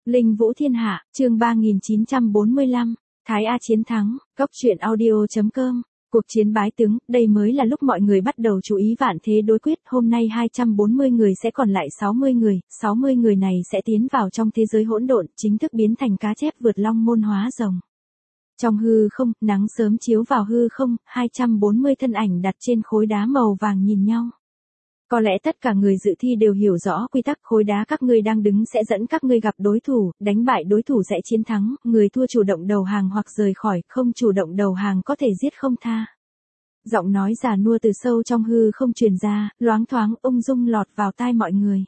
Linh Vũ Thiên Hạ, chương 3945, Thái A chiến thắng, Góc truyện audio.com. Cuộc chiến bái tướng, đây mới là lúc mọi người bắt đầu chú ý vạn thế đối quyết, hôm nay 240 người sẽ còn lại 60 người này sẽ tiến vào trong thế giới hỗn độn, chính thức biến thành cá chép vượt long môn hóa rồng. Trong hư không, nắng sớm chiếu vào hư không, 240 thân ảnh đặt trên khối đá màu vàng nhìn nhau. Có lẽ tất cả người dự thi đều hiểu rõ quy tắc, khối đá các ngươi đang đứng sẽ dẫn các ngươi gặp đối thủ, đánh bại đối thủ sẽ chiến thắng, người thua chủ động đầu hàng hoặc rời khỏi, không chủ động đầu hàng có thể giết không tha. Giọng nói già nua từ sâu trong hư không truyền ra, loáng thoáng ung dung lọt vào tai mọi người.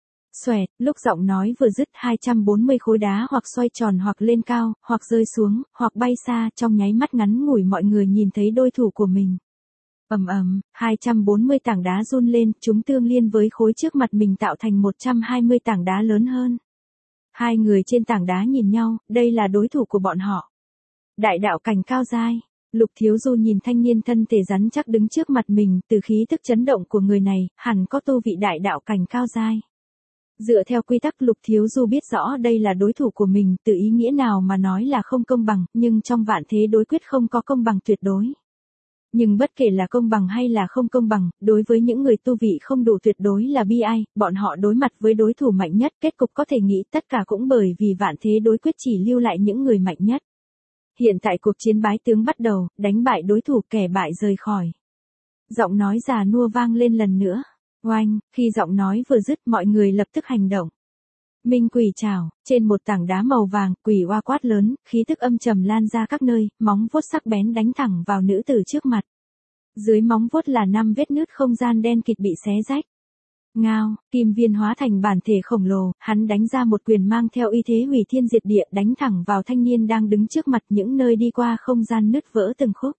Xoẹt, lúc giọng nói vừa dứt 240 khối đá hoặc xoay tròn hoặc lên cao, hoặc rơi xuống, hoặc bay xa, trong nháy mắt ngắn ngủi mọi người nhìn thấy đôi thủ của mình. Ầm ầm, 240 tảng đá run lên, chúng tương liên với khối trước mặt mình tạo thành 120 tảng đá lớn hơn. Hai người trên tảng đá nhìn nhau, đây là đối thủ của bọn họ. Đại đạo cảnh cao giai. Lục Thiếu Du nhìn thanh niên thân thể rắn chắc đứng trước mặt mình, từ khí tức chấn động của người này, hẳn có tu vị đại đạo cảnh cao giai. Dựa theo quy tắc Lục Thiếu Du biết rõ đây là đối thủ của mình, từ ý nghĩa nào mà nói là không công bằng, nhưng trong vạn thế đối quyết không có công bằng tuyệt đối. Nhưng bất kể là công bằng hay là không công bằng, đối với những người tu vị không đủ tuyệt đối là bi ai, bọn họ đối mặt với đối thủ mạnh nhất, kết cục có thể nghĩ tất cả cũng bởi vì vạn thế đối quyết chỉ lưu lại những người mạnh nhất. Hiện tại cuộc chiến bái tướng bắt đầu, đánh bại đối thủ, kẻ bại rời khỏi. Giọng nói già nua vang lên lần nữa. Oanh, khi giọng nói vừa dứt mọi người lập tức hành động. Minh quỷ trảo, trên một tảng đá màu vàng, quỷ oa quát lớn, khí tức âm trầm lan ra các nơi, móng vuốt sắc bén đánh thẳng vào nữ tử trước mặt. Dưới móng vuốt là 5 vết nứt không gian đen kịt bị xé rách. Ngao, kim viên hóa thành bản thể khổng lồ, hắn đánh ra một quyền mang theo uy thế hủy thiên diệt địa, đánh thẳng vào thanh niên đang đứng trước mặt, những nơi đi qua không gian nứt vỡ từng khúc.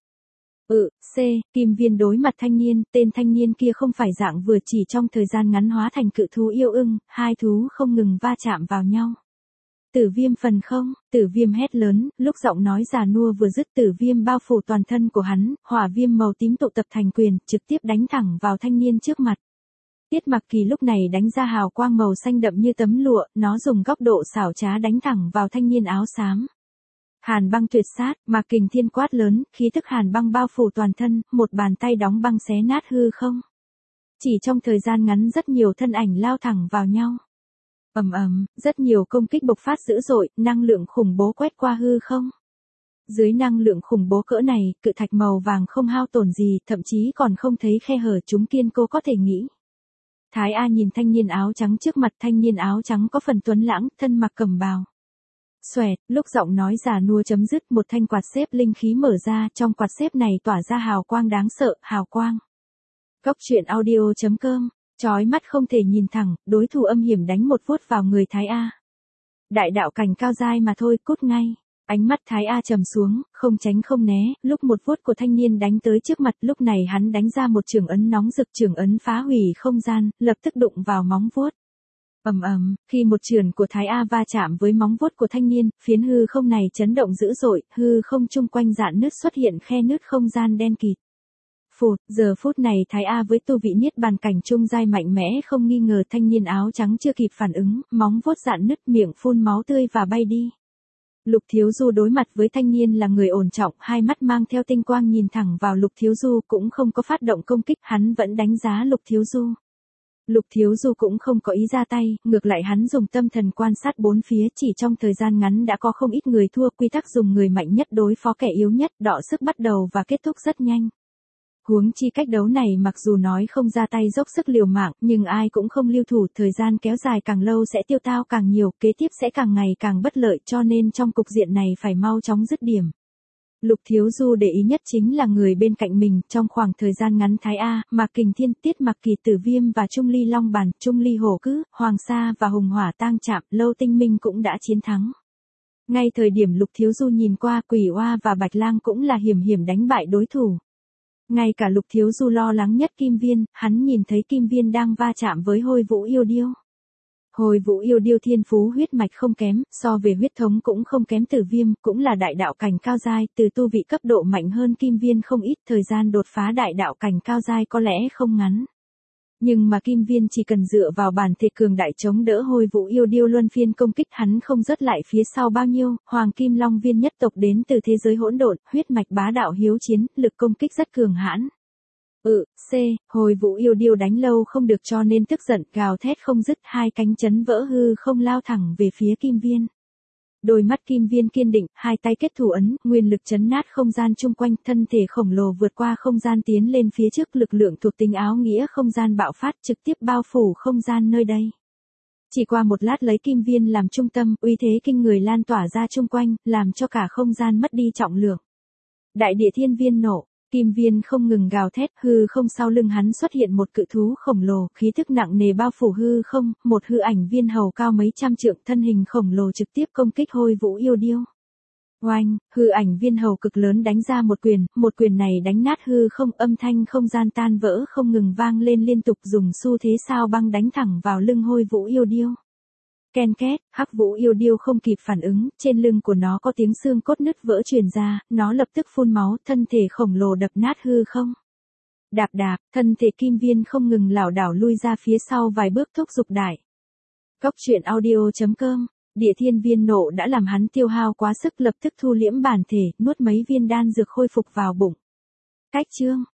Kim viên đối mặt thanh niên, tên thanh niên kia không phải dạng vừa, chỉ trong thời gian ngắn hóa thành cự thú yêu ưng, hai thú không ngừng va chạm vào nhau. Tử viêm phần không, tử viêm hét lớn, lúc giọng nói già nua vừa dứt tử viêm bao phủ toàn thân của hắn, hỏa viêm màu tím tụ tập thành quyền, trực tiếp đánh thẳng vào thanh niên trước mặt. Tiết Mặc Kỳ lúc này đánh ra hào quang màu xanh đậm như tấm lụa, nó dùng góc độ xảo trá đánh thẳng vào thanh niên áo xám. Hàn băng tuyệt sát, Mạc Kình Thiên quát lớn, khí tức hàn băng bao phủ toàn thân, một bàn tay đóng băng xé nát hư không. Chỉ trong thời gian ngắn rất nhiều thân ảnh lao thẳng vào nhau. Ầm ầm, rất nhiều công kích bộc phát dữ dội, năng lượng khủng bố quét qua hư không. Dưới năng lượng khủng bố cỡ này, cự thạch màu vàng không hao tổn gì, thậm chí còn không thấy khe hở, chúng kiên cố có thể nghĩ. Thái A nhìn thanh niên áo trắng trước mặt, thanh niên áo trắng có phần tuấn lãng, thân mặc cẩm bào. Xoẹt, lúc giọng nói già nua chấm dứt, một thanh quạt xếp linh khí mở ra, trong quạt xếp này tỏa ra hào quang đáng sợ, hào quang. Góc truyện audio.com, chói mắt không thể nhìn thẳng, đối thủ âm hiểm đánh một vuốt vào người Thái A. Đại đạo cảnh cao giai mà thôi, cút ngay. Ánh mắt Thái A trầm xuống, không tránh không né, lúc một vuốt của thanh niên đánh tới trước mặt, lúc này hắn đánh ra một chưởng ấn nóng rực, chưởng ấn phá hủy không gian, lập tức đụng vào móng vuốt. Ầm ầm, khi một chưởng của Thái A va chạm với móng vuốt của thanh niên, phiến hư không này chấn động dữ dội, hư không chung quanh rạn nứt xuất hiện khe nứt không gian đen kịt. Phụt, giờ phút này Thái A với tu vị niết bàn cảnh trung giai mạnh mẽ không nghi ngờ, thanh niên áo trắng chưa kịp phản ứng, móng vuốt rạn nứt, miệng phun máu tươi và bay đi. Lục Thiếu Du đối mặt với thanh niên là người ổn trọng, hai mắt mang theo tinh quang nhìn thẳng vào Lục Thiếu Du, cũng không có phát động công kích, hắn vẫn đánh giá Lục Thiếu Du. Lục Thiếu Du cũng không có ý ra tay, ngược lại hắn dùng tâm thần quan sát bốn phía, chỉ trong thời gian ngắn đã có không ít người thua, quy tắc dùng người mạnh nhất đối phó kẻ yếu nhất, đọ sức bắt đầu và kết thúc rất nhanh. Huống chi cách đấu này mặc dù nói không ra tay dốc sức liều mạng, nhưng ai cũng không lưu thủ, thời gian kéo dài càng lâu sẽ tiêu hao càng nhiều, kế tiếp sẽ càng ngày càng bất lợi, cho nên trong cục diện này phải mau chóng dứt điểm. Lục Thiếu Du để ý nhất chính là người bên cạnh mình, trong khoảng thời gian ngắn Thái A, Mạc Kình Thiên, Tiết Mặc Kỳ, Tử Viêm và Trung Ly Long Bàn, Trung Ly Hổ Cứ, Hoàng Sa và Hùng Hỏa Tang Chạm, Lâu Tinh Minh cũng đã chiến thắng. Ngay thời điểm Lục Thiếu Du nhìn qua, Quỷ Oa và Bạch Lang cũng là hiểm đánh bại đối thủ. Ngay cả Lục Thiếu Du lo lắng nhất Kim Viên, hắn nhìn thấy Kim Viên đang va chạm với Hôi Vũ Yêu Điêu. Hôi Vũ Yêu Điêu thiên phú huyết mạch không kém, so về huyết thống cũng không kém Tử Viêm, cũng là đại đạo cảnh cao giai, từ tu vị cấp độ mạnh hơn Kim Viên không ít, thời gian đột phá đại đạo cảnh cao giai có lẽ không ngắn. Nhưng mà Kim Viên chỉ cần dựa vào bản thể cường đại chống đỡ Hôi Vũ Yêu Điêu luân phiên công kích, hắn không rớt lại phía sau bao nhiêu. Hoàng Kim Long Viên nhất tộc đến từ thế giới hỗn độn, huyết mạch bá đạo hiếu chiến, lực công kích rất cường hãn. Hôi Vũ Yêu Điêu đánh lâu không được cho nên tức giận, gào thét không dứt, hai cánh chấn vỡ hư không lao thẳng về phía Kim Viên. Đôi mắt Kim Viên kiên định, hai tay kết thủ ấn, nguyên lực chấn nát không gian chung quanh, thân thể khổng lồ vượt qua không gian tiến lên phía trước, lực lượng thuộc tính áo nghĩa không gian bạo phát trực tiếp bao phủ không gian nơi đây. Chỉ qua một lát lấy Kim Viên làm trung tâm, uy thế kinh người lan tỏa ra chung quanh, làm cho cả không gian mất đi trọng lượng. Đại địa thiên viên nổ. Kim Viên không ngừng gào thét, hư không sau lưng hắn xuất hiện một cự thú khổng lồ, khí thức nặng nề bao phủ hư không, một hư ảnh viên hầu cao mấy trăm trượng, thân hình khổng lồ trực tiếp công kích Hôi Vũ Yêu Điêu. Oanh, hư ảnh viên hầu cực lớn đánh ra một quyền này đánh nát hư không, âm thanh không gian tan vỡ không ngừng vang lên liên tục, dùng xu thế sao băng đánh thẳng vào lưng Hôi Vũ Yêu Điêu. Ken két, Hắc Vũ Yêu Điêu không kịp phản ứng, trên lưng của nó có tiếng xương cốt nứt vỡ truyền ra, nó lập tức phun máu, thân thể khổng lồ đập nát hư không. Đạp đạp, thân thể Kim Viên không ngừng lảo đảo lui ra phía sau vài bước, thúc giục đại. Cốc truyện audio.com, địa thiên viên nộ đã làm hắn tiêu hao quá sức, lập tức thu liễm bản thể, nuốt mấy viên đan dược khôi phục vào bụng. Cách chương.